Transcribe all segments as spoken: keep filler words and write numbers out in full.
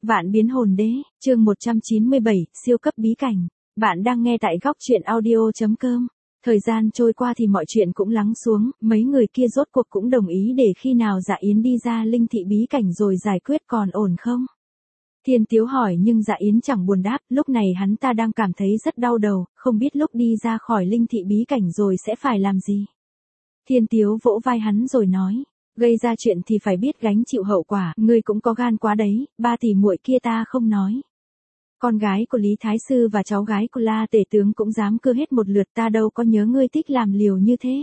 Vạn biến hồn đế, chương một trăm chín mươi bảy, siêu cấp bí cảnh. Bạn đang nghe tại góc truyện audio chấm com. Thời gian trôi qua thì mọi chuyện cũng lắng xuống, mấy người kia rốt cuộc cũng đồng ý để khi nào Dạ Yến đi ra linh thị bí cảnh rồi giải quyết, còn ổn không? Thiên Tiếu hỏi nhưng Dạ Yến chẳng buồn đáp, lúc này hắn ta đang cảm thấy rất đau đầu, không biết lúc đi ra khỏi linh thị bí cảnh rồi sẽ phải làm gì. Thiên Tiếu vỗ vai hắn rồi nói, gây ra chuyện thì phải biết gánh chịu hậu quả, ngươi cũng có gan quá đấy, ba tỷ muội kia ta không nói. Con gái của Lý Thái Sư và cháu gái của La Tể Tướng cũng dám cưa hết một lượt, ta đâu có nhớ ngươi thích làm liều như thế.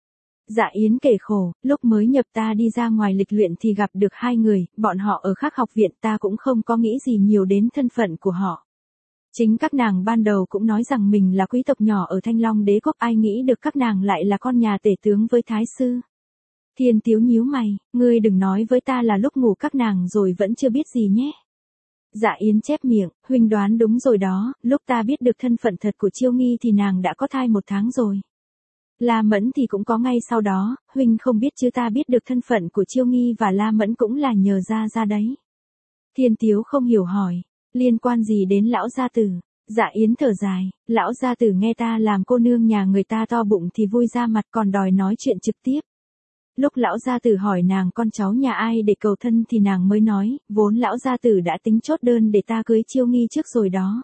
Dạ Yến kể khổ, lúc mới nhập ta đi ra ngoài lịch luyện thì gặp được hai người, bọn họ ở khác học viện, ta cũng không có nghĩ gì nhiều đến thân phận của họ. Chính các nàng ban đầu cũng nói rằng mình là quý tộc nhỏ ở Thanh Long Đế quốc, ai nghĩ được các nàng lại là con nhà Tể Tướng với Thái Sư. Thiên Tiếu nhíu mày, ngươi đừng nói với ta là lúc ngủ các nàng rồi vẫn chưa biết gì nhé. Dạ Yến chép miệng, huynh đoán đúng rồi đó, lúc ta biết được thân phận thật của Chiêu Nghi thì nàng đã có thai một tháng rồi. La Mẫn thì cũng có ngay sau đó, huynh không biết chứ, ta biết được thân phận của Chiêu Nghi và La Mẫn cũng là nhờ ra ra đấy. Thiên Tiếu không hiểu hỏi, liên quan gì đến lão gia tử? Dạ Yến thở dài, lão gia tử nghe ta làm cô nương nhà người ta to bụng thì vui ra mặt, còn đòi nói chuyện trực tiếp. Lúc lão gia tử hỏi nàng con cháu nhà ai để cầu thân thì nàng mới nói, vốn lão gia tử đã tính chốt đơn để ta cưới Chiêu Nghi trước rồi đó.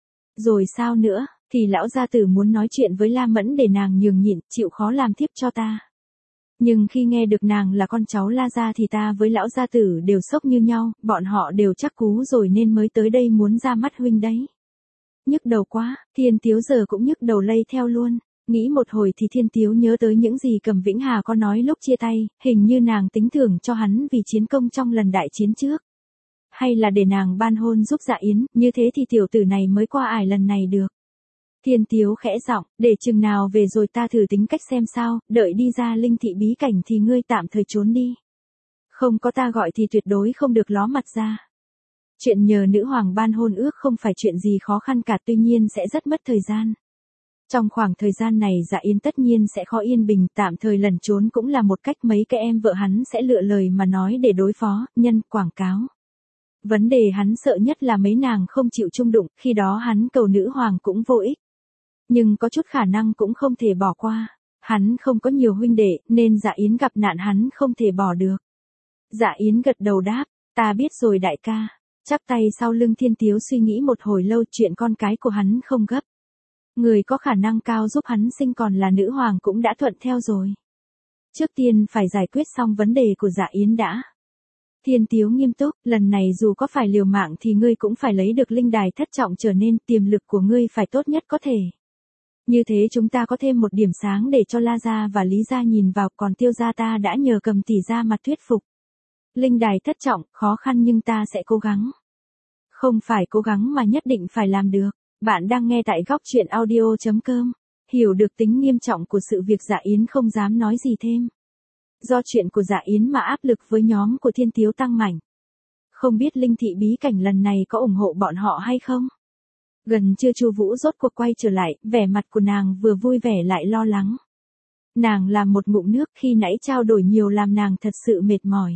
Rồi sao nữa, thì lão gia tử muốn nói chuyện với La Mẫn để nàng nhường nhịn, chịu khó làm thiếp cho ta. Nhưng khi nghe được nàng là con cháu La gia thì ta với lão gia tử đều sốc như nhau, bọn họ đều chắc cú rồi nên mới tới đây muốn ra mắt huynh đấy. Nhức đầu quá, Thiên Tiếu giờ cũng nhức đầu lây theo luôn. Nghĩ một hồi thì Thiên Tiếu nhớ tới những gì Cầm Vĩnh Hà có nói lúc chia tay, hình như nàng tính thưởng cho hắn vì chiến công trong lần đại chiến trước. Hay là để nàng ban hôn giúp Dạ Yến, như thế thì tiểu tử này mới qua ải lần này được. Thiên Tiếu khẽ giọng, để chừng nào về rồi ta thử tính cách xem sao, đợi đi ra linh thị bí cảnh thì ngươi tạm thời trốn đi. Không có ta gọi thì tuyệt đối không được ló mặt ra. Chuyện nhờ nữ hoàng ban hôn ước không phải chuyện gì khó khăn cả, tuy nhiên sẽ rất mất thời gian. Trong khoảng thời gian này Dạ Yến tất nhiên sẽ khó yên bình, tạm thời lẩn trốn cũng là một cách, mấy cái em vợ hắn sẽ lựa lời mà nói để đối phó, nhân, quảng cáo. Vấn đề hắn sợ nhất là mấy nàng không chịu chung đụng, khi đó hắn cầu nữ hoàng cũng vô ích. Nhưng có chút khả năng cũng không thể bỏ qua. Hắn không có nhiều huynh đệ, nên Dạ Yến gặp nạn hắn không thể bỏ được. Dạ Yến gật đầu đáp, ta biết rồi đại ca. Chắp tay sau lưng Thiên Tiếu suy nghĩ một hồi lâu, chuyện con cái của hắn không gấp. Người có khả năng cao giúp hắn sinh còn là nữ hoàng cũng đã thuận theo rồi. Trước tiên phải giải quyết xong vấn đề của Dạ Yến đã. Thiên Tiếu nghiêm túc, lần này dù có phải liều mạng thì ngươi cũng phải lấy được linh đài thất trọng trở nên, tiềm lực của ngươi phải tốt nhất có thể. Như thế chúng ta có thêm một điểm sáng để cho La gia và Lý gia nhìn vào, còn Tiêu gia ta đã nhờ Cầm tỷ ra mặt thuyết phục. Linh đài thất trọng, khó khăn nhưng ta sẽ cố gắng. Không phải cố gắng mà nhất định phải làm được. Bạn đang nghe tại góc truyện audio chấm com. Hiểu được tính nghiêm trọng của sự việc, Dạ Yến không dám nói gì thêm. Do chuyện của Dạ Yến mà áp lực với nhóm của Thiên Tiếu tăng mạnh. Không biết linh thị bí cảnh lần này có ủng hộ bọn họ hay không? Gần trưa Chu Vũ rốt cuộc quay trở lại, vẻ mặt của nàng vừa vui vẻ lại lo lắng. Nàng làm một ngụm nước, khi nãy trao đổi nhiều làm nàng thật sự mệt mỏi.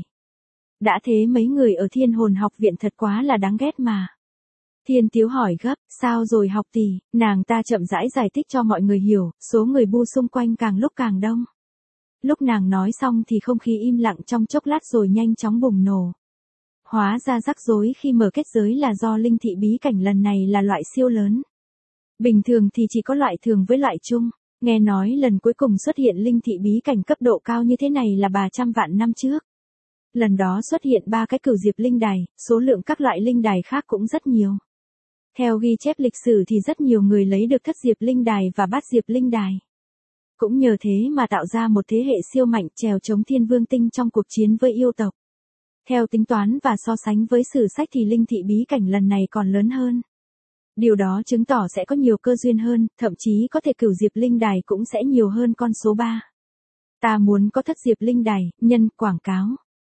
Đã thế mấy người ở Thiên Hồn học viện thật quá là đáng ghét mà. Thiên Tiếu hỏi gấp, sao rồi học tỷ? Nàng ta chậm rãi giải thích cho mọi người hiểu, số người bu xung quanh càng lúc càng đông. Lúc nàng nói xong thì không khí im lặng trong chốc lát rồi nhanh chóng bùng nổ. Hóa ra rắc rối khi mở kết giới là do linh thị bí cảnh lần này là loại siêu lớn. Bình thường thì chỉ có loại thường với loại chung. Nghe nói lần cuối cùng xuất hiện linh thị bí cảnh cấp độ cao như thế này là ba trăm vạn năm trước. Lần đó xuất hiện ba cái cửu diệp linh đài, số lượng các loại linh đài khác cũng rất nhiều. Theo ghi chép lịch sử thì rất nhiều người lấy được thất diệp linh đài và bát diệp linh đài. Cũng nhờ thế mà tạo ra một thế hệ siêu mạnh trèo chống thiên vương tinh trong cuộc chiến với yêu tộc. Theo tính toán và so sánh với sử sách thì linh thị bí cảnh lần này còn lớn hơn. Điều đó chứng tỏ sẽ có nhiều cơ duyên hơn, thậm chí có thể cửu diệp linh đài cũng sẽ nhiều hơn con số ba. Ta muốn có thất diệp linh đài, nhân, quảng cáo.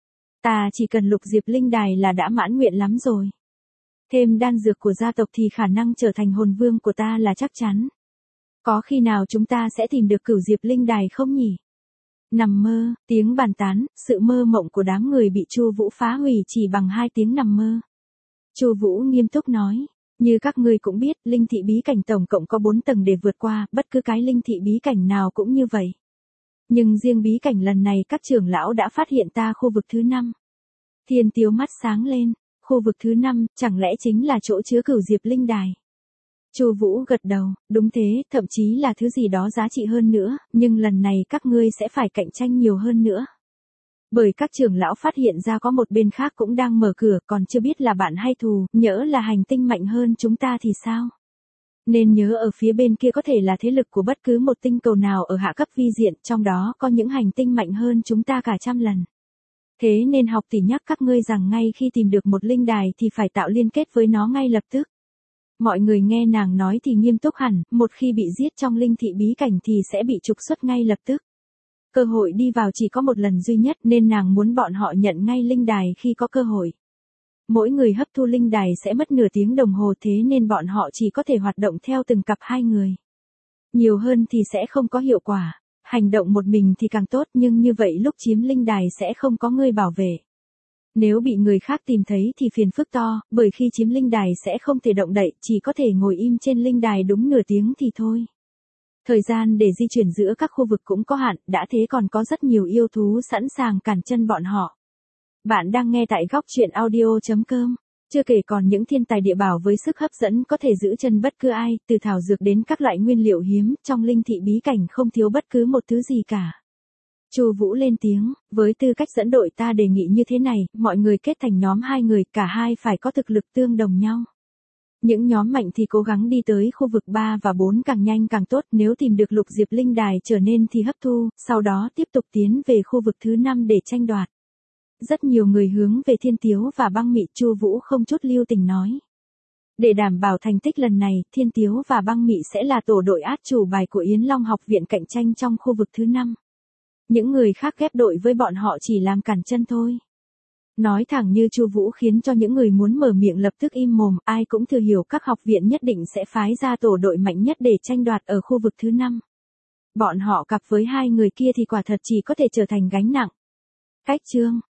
Ta chỉ cần lục diệp linh đài là đã mãn nguyện lắm rồi. Thêm đan dược của gia tộc thì khả năng trở thành hồn vương của ta là chắc chắn. Có khi nào chúng ta sẽ tìm được cửu diệp linh đài không nhỉ? Nằm mơ, tiếng bàn tán, sự mơ mộng của đám người bị Chu Vũ phá hủy chỉ bằng hai tiếng nằm mơ. Chu Vũ nghiêm túc nói, như các ngươi cũng biết, linh thị bí cảnh tổng cộng có bốn tầng để vượt qua, bất cứ cái linh thị bí cảnh nào cũng như vậy. Nhưng riêng bí cảnh lần này các trưởng lão đã phát hiện ta khu vực thứ năm. Thiên Tiếu mắt sáng lên, khu vực thứ năm, chẳng lẽ chính là chỗ chứa Cửu Diệp linh đài? Chu Vũ gật đầu, đúng thế, thậm chí là thứ gì đó giá trị hơn nữa, nhưng lần này các ngươi sẽ phải cạnh tranh nhiều hơn nữa. Bởi các trưởng lão phát hiện ra có một bên khác cũng đang mở cửa, còn chưa biết là bạn hay thù, nhỡ là hành tinh mạnh hơn chúng ta thì sao? Nên nhớ ở phía bên kia có thể là thế lực của bất cứ một tinh cầu nào ở hạ cấp vi diện, trong đó có những hành tinh mạnh hơn chúng ta cả trăm lần. Thế nên học tỷ nhắc các ngươi rằng ngay khi tìm được một linh đài thì phải tạo liên kết với nó ngay lập tức. Mọi người nghe nàng nói thì nghiêm túc hẳn, một khi bị giết trong linh thị bí cảnh thì sẽ bị trục xuất ngay lập tức. Cơ hội đi vào chỉ có một lần duy nhất nên nàng muốn bọn họ nhận ngay linh đài khi có cơ hội. Mỗi người hấp thu linh đài sẽ mất nửa tiếng đồng hồ, thế nên bọn họ chỉ có thể hoạt động theo từng cặp hai người. Nhiều hơn thì sẽ không có hiệu quả. Hành động một mình thì càng tốt, nhưng như vậy lúc chiếm linh đài sẽ không có người bảo vệ. Nếu bị người khác tìm thấy thì phiền phức to, bởi khi chiếm linh đài sẽ không thể động đậy, chỉ có thể ngồi im trên linh đài đúng nửa tiếng thì thôi. Thời gian để di chuyển giữa các khu vực cũng có hạn, đã thế còn có rất nhiều yêu thú sẵn sàng cản chân bọn họ. Bạn đang nghe tại góc truyện audio chấm com. Chưa kể còn những thiên tài địa bảo với sức hấp dẫn có thể giữ chân bất cứ ai, từ thảo dược đến các loại nguyên liệu hiếm, trong linh thị bí cảnh không thiếu bất cứ một thứ gì cả. Chu Vũ lên tiếng, với tư cách dẫn đội ta đề nghị như thế này, mọi người kết thành nhóm hai người, cả hai phải có thực lực tương đồng nhau. Những nhóm mạnh thì cố gắng đi tới khu vực ba và bốn càng nhanh càng tốt, nếu tìm được lục diệp linh đài trở nên thì hấp thu, sau đó tiếp tục tiến về khu vực thứ năm để tranh đoạt. Rất nhiều người hướng về Thiên Tiếu và Băng Mị, Chu Vũ không chút lưu tình nói. Để đảm bảo thành tích lần này, Thiên Tiếu và Băng Mị sẽ là tổ đội át chủ bài của Yến Long học viện cạnh tranh trong khu vực thứ năm. Những người khác ghép đội với bọn họ chỉ làm cản chân thôi. Nói thẳng như Chu Vũ khiến cho những người muốn mở miệng lập tức im mồm, ai cũng thừa hiểu các học viện nhất định sẽ phái ra tổ đội mạnh nhất để tranh đoạt ở khu vực thứ năm. Bọn họ cặp với hai người kia thì quả thật chỉ có thể trở thành gánh nặng. Cách chương